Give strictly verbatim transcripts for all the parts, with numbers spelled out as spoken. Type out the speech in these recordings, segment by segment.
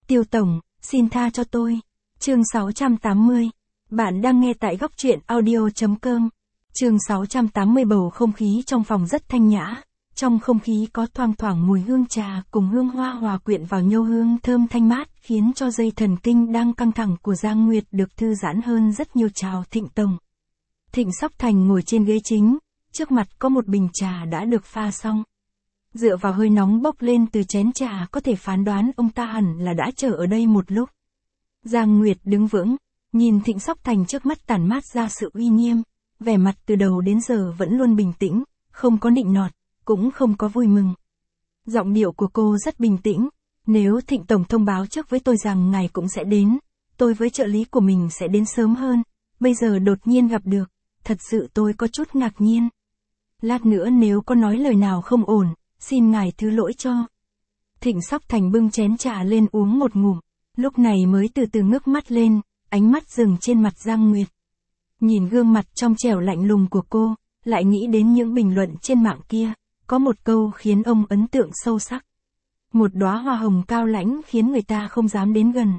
Tiêu tổng, xin tha cho tôi. Chương sáu trăm tám mươi. Bạn đang nghe tại góc truyện audio chấm com. Chương sáu trăm tám mươi. Bầu không khí trong phòng rất thanh nhã. Trong không khí có thoang thoảng mùi hương trà cùng hương hoa hòa quyện vào nhau, hương thơm thanh mát khiến cho dây thần kinh đang căng thẳng của Giang Nguyệt được thư giãn hơn rất nhiều. Chào Thịnh tổng. Thịnh Sóc Thành ngồi trên ghế chính, trước mặt có một bình trà đã được pha xong. Dựa vào hơi nóng bốc lên từ chén trà có thể phán đoán ông ta hẳn là đã chờ ở đây một lúc. Giang Nguyệt đứng vững, nhìn Thịnh Sóc Thành trước mắt tản mát ra sự uy nghiêm, vẻ mặt từ đầu đến giờ vẫn luôn bình tĩnh, không có nịnh nọt, cũng không có vui mừng. Giọng điệu của cô rất bình tĩnh, nếu Thịnh tổng thông báo trước với tôi rằng ngài cũng sẽ đến, tôi với trợ lý của mình sẽ đến sớm hơn, bây giờ đột nhiên gặp được, thật sự tôi có chút ngạc nhiên. Lát nữa nếu có nói lời nào không ổn, xin ngài thứ lỗi cho. Thịnh Sóc Thành bưng chén trà lên uống một ngụm, lúc này mới từ từ ngước mắt lên, ánh mắt dừng trên mặt Giang Nguyệt. Nhìn gương mặt trong trẻo lạnh lùng của cô, lại nghĩ đến những bình luận trên mạng kia, có một câu khiến ông ấn tượng sâu sắc. Một đóa hoa hồng cao lãnh khiến người ta không dám đến gần.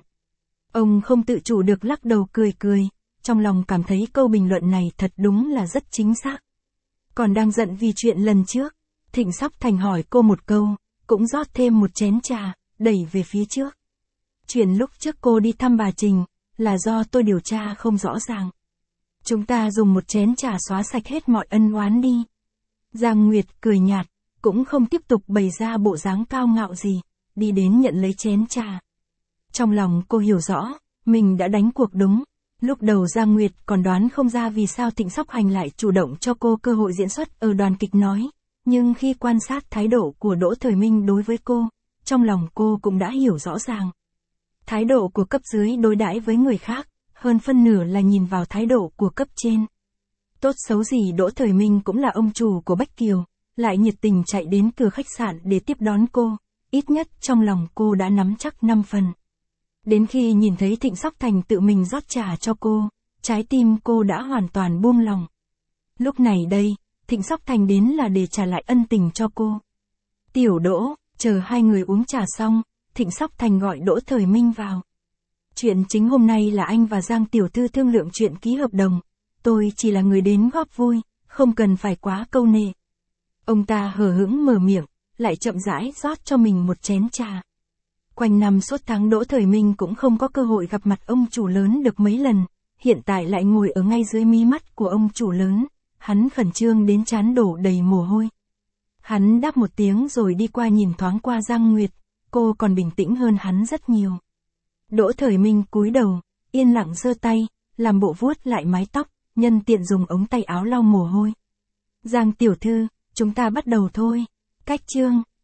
Ông không tự chủ được lắc đầu cười cười, trong lòng cảm thấy câu bình luận này thật đúng là rất chính xác. Còn đang giận vì chuyện lần trước, Thịnh Sóc Thành hỏi cô một câu, cũng rót thêm một chén trà, đẩy về phía trước. Chuyện lúc trước cô đi thăm bà Trình, là do tôi điều tra không rõ ràng. Chúng ta dùng một chén trà xóa sạch hết mọi ân oán đi. Giang Nguyệt cười nhạt, cũng không tiếp tục bày ra bộ dáng cao ngạo gì, đi đến nhận lấy chén trà. Trong lòng cô hiểu rõ, mình đã đánh cuộc đúng. Lúc đầu Giang Nguyệt còn đoán không ra vì sao Thịnh Sóc Hành lại chủ động cho cô cơ hội diễn xuất ở đoàn kịch nói. Nhưng khi quan sát thái độ của Đỗ Thời Minh đối với cô, trong lòng cô cũng đã hiểu rõ ràng. Thái độ của cấp dưới đối đãi với người khác, hơn phân nửa là nhìn vào thái độ của cấp trên. Tốt xấu gì Đỗ Thời Minh cũng là ông chủ của Bách Kiều, lại nhiệt tình chạy đến cửa khách sạn để tiếp đón cô, ít nhất trong lòng cô đã nắm chắc năm phần. Đến khi nhìn thấy Thịnh Sóc Thành tự mình rót trà cho cô, trái tim cô đã hoàn toàn buông lòng. Lúc này đây, Thịnh Sóc Thành đến là để trả lại ân tình cho cô. Tiểu Đỗ, chờ hai người uống trà xong, Thịnh Sóc Thành gọi Đỗ Thời Minh vào. Chuyện chính hôm nay là anh và Giang tiểu thư thương lượng chuyện ký hợp đồng, tôi chỉ là người đến góp vui, không cần phải quá câu nệ. Ông ta hờ hững mở miệng, lại chậm rãi rót cho mình một chén trà. Quanh năm suốt tháng Đỗ Thời Minh cũng không có cơ hội gặp mặt ông chủ lớn được mấy lần, hiện tại lại ngồi ở ngay dưới mí mắt của ông chủ lớn, hắn khẩn trương đến trán đổ đầy mồ hôi. Hắn đáp một tiếng rồi đi qua nhìn thoáng qua Giang Nguyệt, cô còn bình tĩnh hơn hắn rất nhiều. Đỗ Thời Minh cúi đầu, yên lặng giơ tay, làm bộ vuốt lại mái tóc, nhân tiện dùng ống tay áo lau mồ hôi. Giang tiểu thư, chúng ta bắt đầu thôi. Cách chương